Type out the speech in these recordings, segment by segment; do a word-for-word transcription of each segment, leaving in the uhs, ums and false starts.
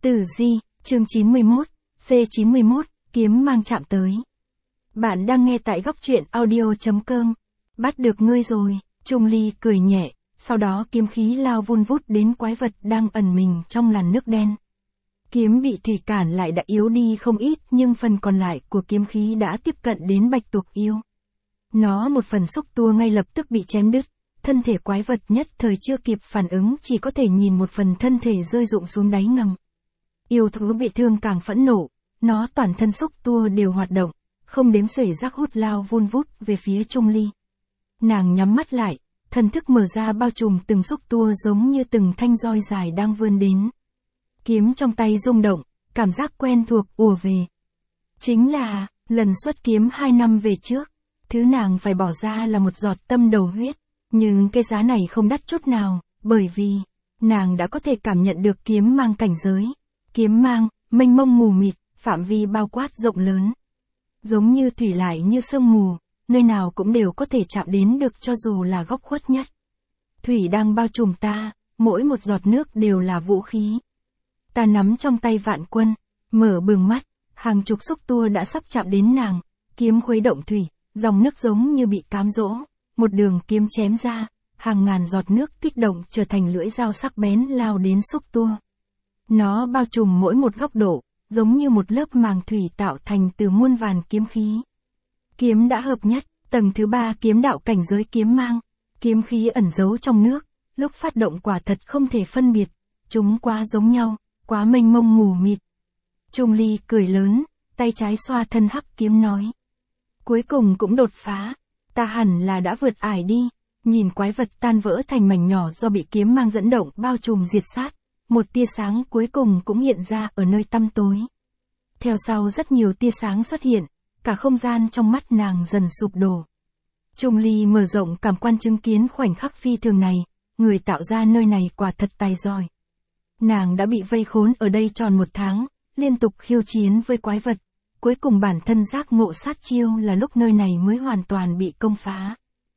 Tử Di, chương chín mươi mốt, C chín mươi mốt, kiếm mang chạm tới. Bạn đang nghe tại góc truyện audio.com. Bắt được ngươi rồi, Trung Ly cười nhẹ, sau đó kiếm khí lao vun vút đến quái vật đang ẩn mình trong làn nước đen. Kiếm bị thủy cản lại đã yếu đi không ít, nhưng phần còn lại của kiếm khí đã tiếp cận đến Bạch Tuộc Yêu. Nó một phần xúc tua ngay lập tức bị chém đứt, thân thể quái vật nhất thời chưa kịp phản ứng, chỉ có thể nhìn một phần thân thể rơi rụng xuống đáy ngầm. Yêu thú bị thương càng phẫn nộ, nó toàn thân xúc tua đều hoạt động, không đếm xuể rác hút lao vun vút về phía Trung Ly. Nàng nhắm mắt lại, thần thức mở ra bao trùm từng xúc tua giống như từng thanh roi dài đang vươn đến. Kiếm trong tay rung động, cảm giác quen thuộc ùa về. Chính là, lần xuất kiếm hai năm về trước, thứ nàng phải bỏ ra là một giọt tâm đầu huyết, nhưng cái giá này không đắt chút nào, bởi vì, nàng đã có thể cảm nhận được kiếm mang cảnh giới. Kiếm mang, mênh mông mù mịt, phạm vi bao quát rộng lớn. Giống như thủy lại như sương mù, nơi nào cũng đều có thể chạm đến được cho dù là góc khuất nhất. Thủy đang bao trùm ta, mỗi một giọt nước đều là vũ khí. Ta nắm trong tay vạn quân, mở bừng mắt, hàng chục xúc tua đã sắp chạm đến nàng, kiếm khuấy động thủy, dòng nước giống như bị cám dỗ, một đường kiếm chém ra, hàng ngàn giọt nước kích động trở thành lưỡi dao sắc bén lao đến xúc tua. Nó bao trùm mỗi một góc độ, giống như một lớp màng thủy tạo thành từ muôn vàn kiếm khí. Kiếm đã hợp nhất, tầng thứ ba kiếm đạo cảnh giới kiếm mang, kiếm khí ẩn giấu trong nước, lúc phát động quả thật không thể phân biệt, chúng quá giống nhau, quá mênh mông mù mịt. Trung Ly cười lớn, tay trái xoa thân hắc kiếm nói. Cuối cùng cũng đột phá, ta hẳn là đã vượt ải đi, nhìn quái vật tan vỡ thành mảnh nhỏ do bị kiếm mang dẫn động bao trùm diệt sát. Một tia sáng cuối cùng cũng hiện ra ở nơi tăm tối. Theo sau rất nhiều tia sáng xuất hiện, cả không gian trong mắt nàng dần sụp đổ. Trung Ly mở rộng cảm quan chứng kiến khoảnh khắc phi thường này, người tạo ra nơi này quả thật tài giỏi. Nàng đã bị vây khốn ở đây tròn một tháng, liên tục khiêu chiến với quái vật, cuối cùng bản thân giác ngộ sát chiêu là lúc nơi này mới hoàn toàn bị công phá.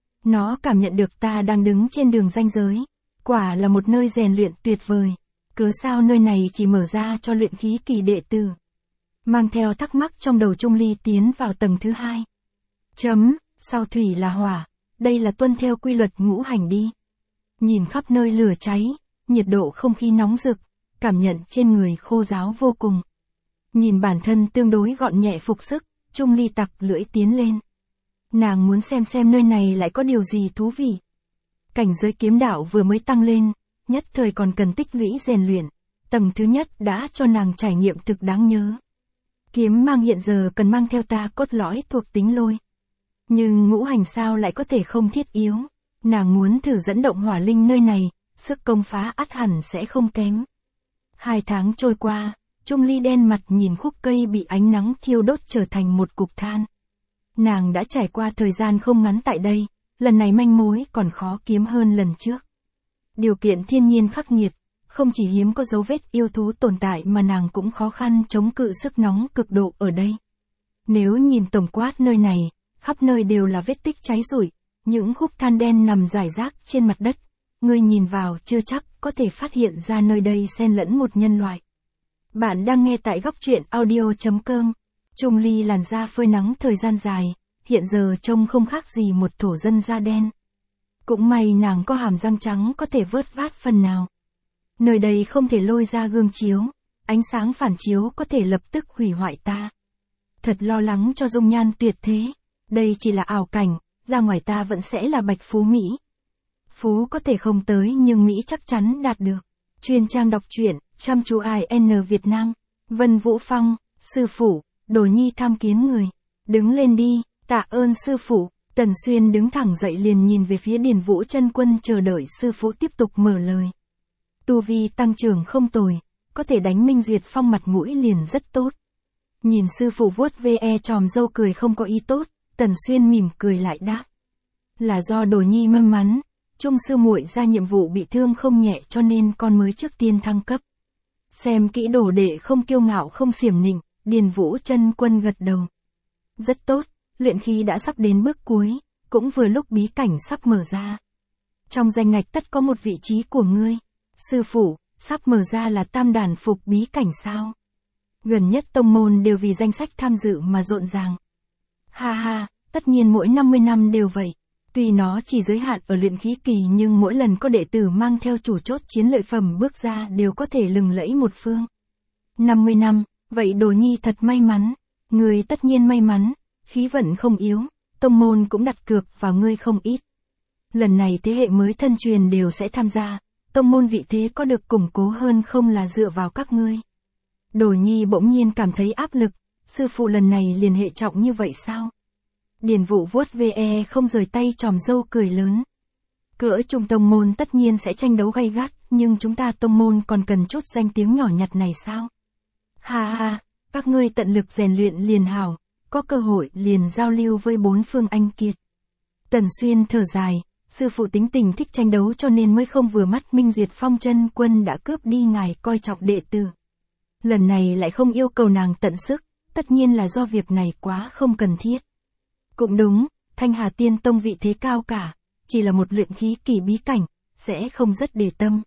Nó cảm nhận được ta đang đứng trên đường ranh giới, quả là một nơi rèn luyện tuyệt vời. Cớ sao nơi này chỉ mở ra cho luyện khí kỳ đệ tử? Mang theo thắc mắc trong đầu Trung Ly tiến vào tầng thứ hai. Chấm, sao thủy là hỏa, đây là tuân theo quy luật ngũ hành đi. Nhìn khắp nơi lửa cháy, nhiệt độ không khí nóng rực, cảm nhận trên người khô ráo vô cùng. Nhìn bản thân tương đối gọn nhẹ phục sức, Trung Ly tặc lưỡi tiến lên. Nàng muốn xem xem nơi này lại có điều gì thú vị. Cảnh giới kiếm đạo vừa mới tăng lên, nhất thời còn cần tích lũy rèn luyện, tầng thứ nhất đã cho nàng trải nghiệm thực đáng nhớ. Kiếm mang hiện giờ cần mang theo ta cốt lõi thuộc tính lôi. Nhưng ngũ hành sao lại có thể không thiết yếu, nàng muốn thử dẫn động hỏa linh nơi này, sức công phá ắt hẳn sẽ không kém. Hai tháng trôi qua, Trung Ly đen mặt nhìn khúc cây bị ánh nắng thiêu đốt trở thành một cục than. Nàng đã trải qua thời gian không ngắn tại đây, lần này manh mối còn khó kiếm hơn lần trước. Điều kiện thiên nhiên khắc nghiệt, không chỉ hiếm có dấu vết yêu thú tồn tại mà nàng cũng khó khăn chống cự sức nóng cực độ ở đây. Nếu nhìn tổng quát nơi này, khắp nơi đều là vết tích cháy rụi, những khúc than đen nằm rải rác trên mặt đất. Ngươi nhìn vào chưa chắc có thể phát hiện ra nơi đây xen lẫn một nhân loại. Bạn đang nghe tại góc truyện audio.com. Trung Ly làn da phơi nắng thời gian dài, hiện giờ trông không khác gì một thổ dân da đen. Cũng may nàng có hàm răng trắng có thể vớt vát phần nào. Nơi đây không thể lôi ra gương chiếu, ánh sáng phản chiếu có thể lập tức hủy hoại ta. Thật lo lắng cho dung nhan tuyệt thế, đây chỉ là ảo cảnh, ra ngoài ta vẫn sẽ là bạch phú Mỹ. Phú có thể không tới nhưng Mỹ chắc chắn đạt được. Chuyên trang đọc truyện, chăm chú i en Việt Nam, Vân Vũ Phong, sư phụ, Đồ Nhi tham kiến người. Đứng lên đi, tạ ơn sư phụ. Tần Xuyên đứng thẳng dậy liền nhìn về phía Điền Vũ Chân Quân chờ đợi sư phụ tiếp tục mở lời. Tu vi tăng trưởng không tồi, có thể đánh Minh Duyệt Phong mặt mũi liền rất tốt. Nhìn sư phụ vuốt ve tròm râu cười không có ý tốt, Tần Xuyên mỉm cười lại đáp. Là do Đồ Nhi may mắn, Trung sư muội ra nhiệm vụ bị thương không nhẹ cho nên con mới trước tiên thăng cấp. Xem kỹ đồ đệ không kiêu ngạo không xiểm nịnh, Điền Vũ Chân Quân gật đầu. Rất tốt. Luyện khí đã sắp đến bước cuối, cũng vừa lúc bí cảnh sắp mở ra. Trong danh ngạch tất có một vị trí của ngươi. Sư phụ, sắp mở ra là tam đàn phục bí cảnh sao? Gần nhất tông môn đều vì danh sách tham dự mà rộn ràng. Ha ha, tất nhiên mỗi năm mươi năm đều vậy. Tuy nó chỉ giới hạn ở luyện khí kỳ nhưng mỗi lần có đệ tử mang theo chủ chốt chiến lợi phẩm bước ra đều có thể lừng lẫy một phương. năm mươi năm, vậy Đồ Nhi thật may mắn. Ngươi tất nhiên may mắn, khí vận không yếu, tông môn cũng đặt cược vào ngươi không ít. Lần này thế hệ mới thân truyền đều sẽ tham gia, tông môn vị thế có được củng cố hơn không là dựa vào các ngươi. Đồ Nhi bỗng nhiên cảm thấy áp lực, sư phụ lần này liền hệ trọng như vậy sao? Điền Vũ vuốt ve không rời tay tròm râu cười lớn. Cỡ trung tông môn tất nhiên sẽ tranh đấu gay gắt, nhưng chúng ta tông môn còn cần chút danh tiếng nhỏ nhặt này sao? Ha ha, các ngươi tận lực rèn luyện liền hảo, có cơ hội liền giao lưu với bốn phương anh kiệt. Tần Xuyên thở dài, sư phụ tính tình thích tranh đấu cho nên mới không vừa mắt Minh Diệt Phong chân quân đã cướp đi ngài coi trọng đệ tử. Lần này lại không yêu cầu nàng tận sức, tất nhiên là do việc này quá không cần thiết. Cũng đúng, Thanh Hà Tiên Tông vị thế cao cả, chỉ là một luyện khí kỳ bí cảnh, sẽ không rất để tâm.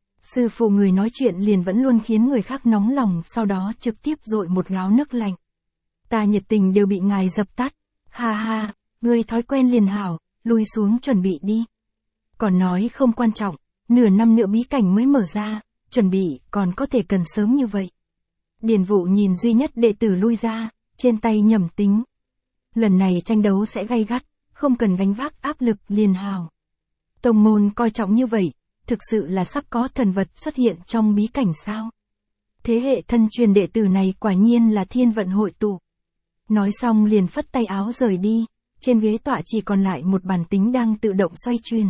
Sư phụ người nói chuyện liền vẫn luôn khiến người khác nóng lòng, sau đó trực tiếp dội một gáo nước lạnh. Ta nhiệt tình đều bị ngài dập tắt, ha ha, ngươi thói quen liền hảo, lui xuống chuẩn bị đi. Còn nói không quan trọng, nửa năm nữa bí cảnh mới mở ra, chuẩn bị còn có thể cần sớm như vậy. Điền Vũ nhìn duy nhất đệ tử lui ra, trên tay nhẩm tính. Lần này tranh đấu sẽ gay gắt, không cần gánh vác áp lực liền hào. Tông môn coi trọng như vậy, thực sự là sắp có thần vật xuất hiện trong bí cảnh sao? Thế hệ thân truyền đệ tử này quả nhiên là thiên vận hội tụ. Nói xong liền phất tay áo rời đi, trên ghế tọa chỉ còn lại một bàn tính đang tự động xoay chuyển.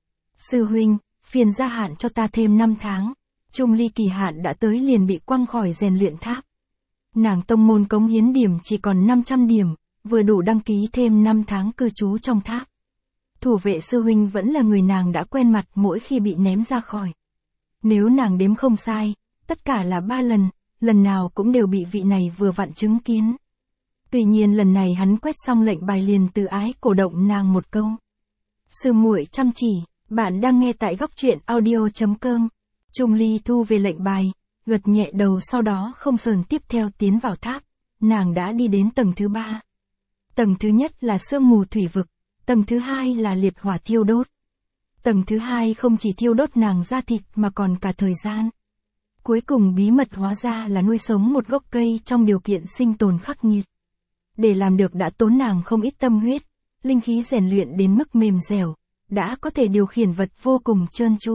Sư huynh, phiền gia hạn cho ta thêm năm tháng. Trung ly kỳ hạn đã tới liền bị quăng khỏi rèn luyện tháp. Nàng tông môn cống hiến điểm chỉ còn năm trăm điểm, vừa đủ đăng ký thêm năm tháng cư trú trong tháp. Thủ vệ sư huynh vẫn là người nàng đã quen mặt mỗi khi bị ném ra khỏi. Nếu nàng đếm không sai, tất cả là ba lần, lần nào cũng đều bị vị này vừa vặn chứng kiến. Tuy nhiên lần này hắn quét xong lệnh bài liền từ ái cổ động nàng một câu. Sư muội chăm chỉ, bạn đang nghe tại góc truyện audio chấm com. Trung ly thu về lệnh bài, gật nhẹ đầu sau đó không sờn tiếp theo tiến vào tháp. Nàng đã đi đến tầng thứ ba. Tầng thứ nhất là sương mù thủy vực, tầng thứ hai là liệt hỏa thiêu đốt. Tầng thứ hai không chỉ thiêu đốt nàng da thịt mà còn cả thời gian. Cuối cùng bí mật hóa ra là nuôi sống một gốc cây trong điều kiện sinh tồn khắc nghiệt. Để làm được đã tốn nàng không ít tâm huyết, linh khí rèn luyện đến mức mềm dẻo, đã có thể điều khiển vật vô cùng trơn tru.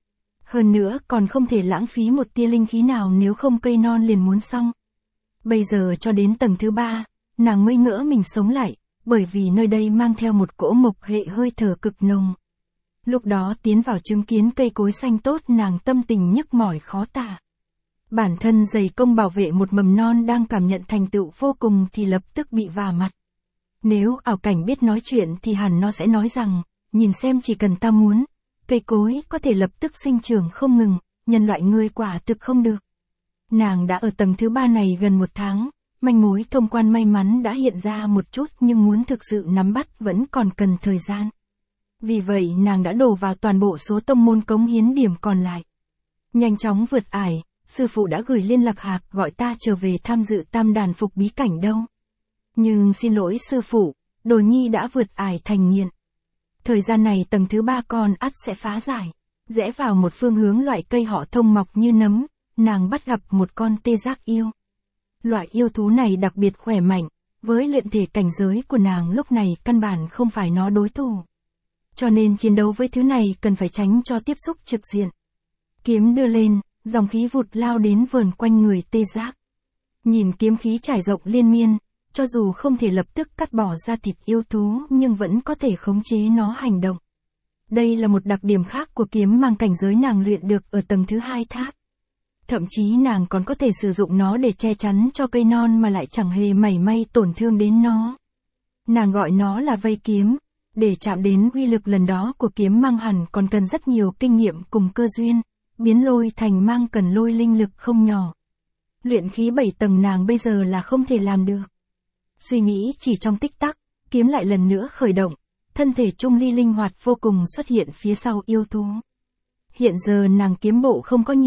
Hơn nữa còn không thể lãng phí một tia linh khí nào nếu không cây non liền muốn xong. Bây giờ cho đến tầng thứ ba, nàng mới ngỡ mình sống lại, bởi vì nơi đây mang theo một cỗ mộc hệ hơi thở cực nồng. Lúc đó tiến vào chứng kiến cây cối xanh tốt nàng tâm tình nhức mỏi khó tả. Bản thân dày công bảo vệ một mầm non đang cảm nhận thành tựu vô cùng thì lập tức bị vả mặt. Nếu ảo cảnh biết nói chuyện thì hẳn nó sẽ nói rằng, nhìn xem chỉ cần ta muốn, cây cối có thể lập tức sinh trưởng không ngừng, nhân loại ngươi quả thực không được. Nàng đã ở tầng thứ ba này gần một tháng, manh mối thông quan may mắn đã hiện ra một chút nhưng muốn thực sự nắm bắt vẫn còn cần thời gian. Vì vậy nàng đã đổ vào toàn bộ số tông môn cống hiến điểm còn lại. Nhanh chóng vượt ải, sư phụ đã gửi liên lạc hạc gọi ta trở về tham dự tam đàn phục bí cảnh đâu. Nhưng xin lỗi sư phụ, Đồ Nhi đã vượt ải thành nghiện. Thời gian này tầng thứ ba con ắt sẽ phá giải. Rẽ vào một phương hướng loại cây họ thông mọc như nấm, nàng bắt gặp một con tê giác yêu. Loại yêu thú này đặc biệt khỏe mạnh, với luyện thể cảnh giới của nàng lúc này căn bản không phải nó đối thủ. Cho nên chiến đấu với thứ này cần phải tránh cho tiếp xúc trực diện. Kiếm đưa lên, dòng khí vụt lao đến vờn quanh người tê giác. Nhìn kiếm khí trải rộng liên miên, cho dù không thể lập tức cắt bỏ ra thịt yêu thú nhưng vẫn có thể khống chế nó hành động. Đây là một đặc điểm khác của kiếm mang cảnh giới nàng luyện được ở tầng thứ hai tháp. Thậm chí nàng còn có thể sử dụng nó để che chắn cho cây non mà lại chẳng hề mảy may tổn thương đến nó. Nàng gọi nó là vây kiếm, để chạm đến uy lực lần đó của kiếm mang hẳn còn cần rất nhiều kinh nghiệm cùng cơ duyên, biến lôi thành mang cần lôi linh lực không nhỏ. Luyện khí bảy tầng nàng bây giờ là không thể làm được. Suy nghĩ chỉ trong tích tắc, kiếm lại lần nữa khởi động, thân thể Trung Ly linh hoạt vô cùng xuất hiện phía sau yêu thú. Hiện giờ nàng kiếm bộ không có nhiều,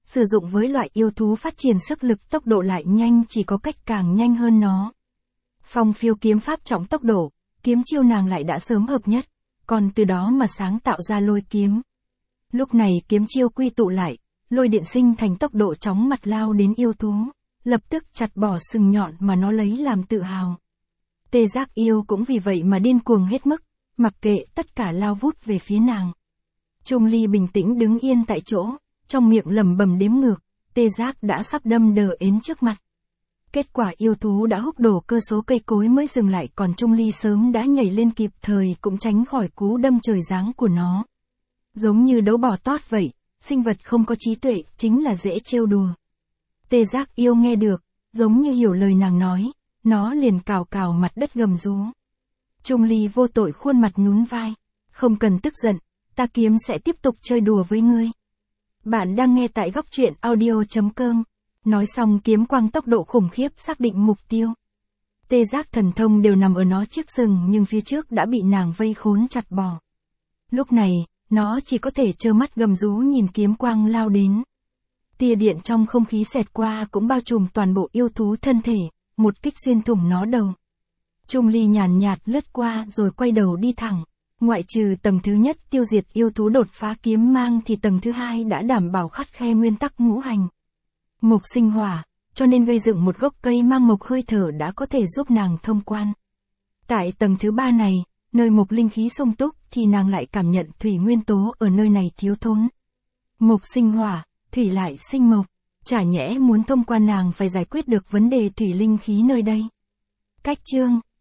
sử dụng với loại yêu thú phát triển sức lực tốc độ lại nhanh chỉ có cách càng nhanh hơn nó. Phong phiêu kiếm pháp trọng tốc độ, kiếm chiêu nàng lại đã sớm hợp nhất, còn từ đó mà sáng tạo ra lôi kiếm. Lúc này kiếm chiêu quy tụ lại, lôi điện sinh thành tốc độ chóng mặt lao đến yêu thú, lập tức chặt bỏ sừng nhọn mà nó lấy làm tự hào. Tê Giác yêu cũng vì vậy mà điên cuồng hết mức, mặc kệ tất cả lao vút về phía nàng. Trung Ly bình tĩnh đứng yên tại chỗ, trong miệng lẩm bẩm đếm ngược, Tê Giác đã sắp đâm đờ ến trước mặt. Kết quả yêu thú đã húc đổ cơ số cây cối mới dừng lại, còn Trung Ly sớm đã nhảy lên kịp thời cũng tránh khỏi cú đâm trời giáng của nó. Giống như đấu bò tót vậy, sinh vật không có trí tuệ chính là dễ trêu đùa. Tê Giác yêu nghe được, giống như hiểu lời nàng nói, nó liền cào cào mặt đất gầm rú. Trung Ly vô tội khuôn mặt nhún vai, không cần tức giận, ta kiếm sẽ tiếp tục chơi đùa với ngươi. Bạn đang nghe tại góc truyện audio chấm com. Nói xong kiếm quang tốc độ khủng khiếp xác định mục tiêu. Tê Giác thần thông đều nằm ở nó chiếc sừng nhưng phía trước đã bị nàng vây khốn chặt bỏ. Lúc này, nó chỉ có thể trơ mắt gầm rú nhìn kiếm quang lao đến. Tia điện trong không khí xẹt qua cũng bao trùm toàn bộ yêu thú thân thể, một kích xuyên thủng nó đầu. Trung Ly nhàn nhạt lướt qua rồi quay đầu đi thẳng. Ngoại trừ tầng thứ nhất tiêu diệt yêu thú đột phá kiếm mang thì tầng thứ hai đã đảm bảo khắt khe nguyên tắc ngũ hành. Mộc sinh hỏa, cho nên gây dựng một gốc cây mang mộc hơi thở đã có thể giúp nàng thông quan. Tại tầng thứ ba này, nơi mộc linh khí sung túc thì nàng lại cảm nhận thủy nguyên tố ở nơi này thiếu thốn. Mộc sinh hỏa, thủy lại sinh mộc, chả nhẽ muốn thông quan nàng phải giải quyết được vấn đề thủy linh khí nơi đây. Cách chương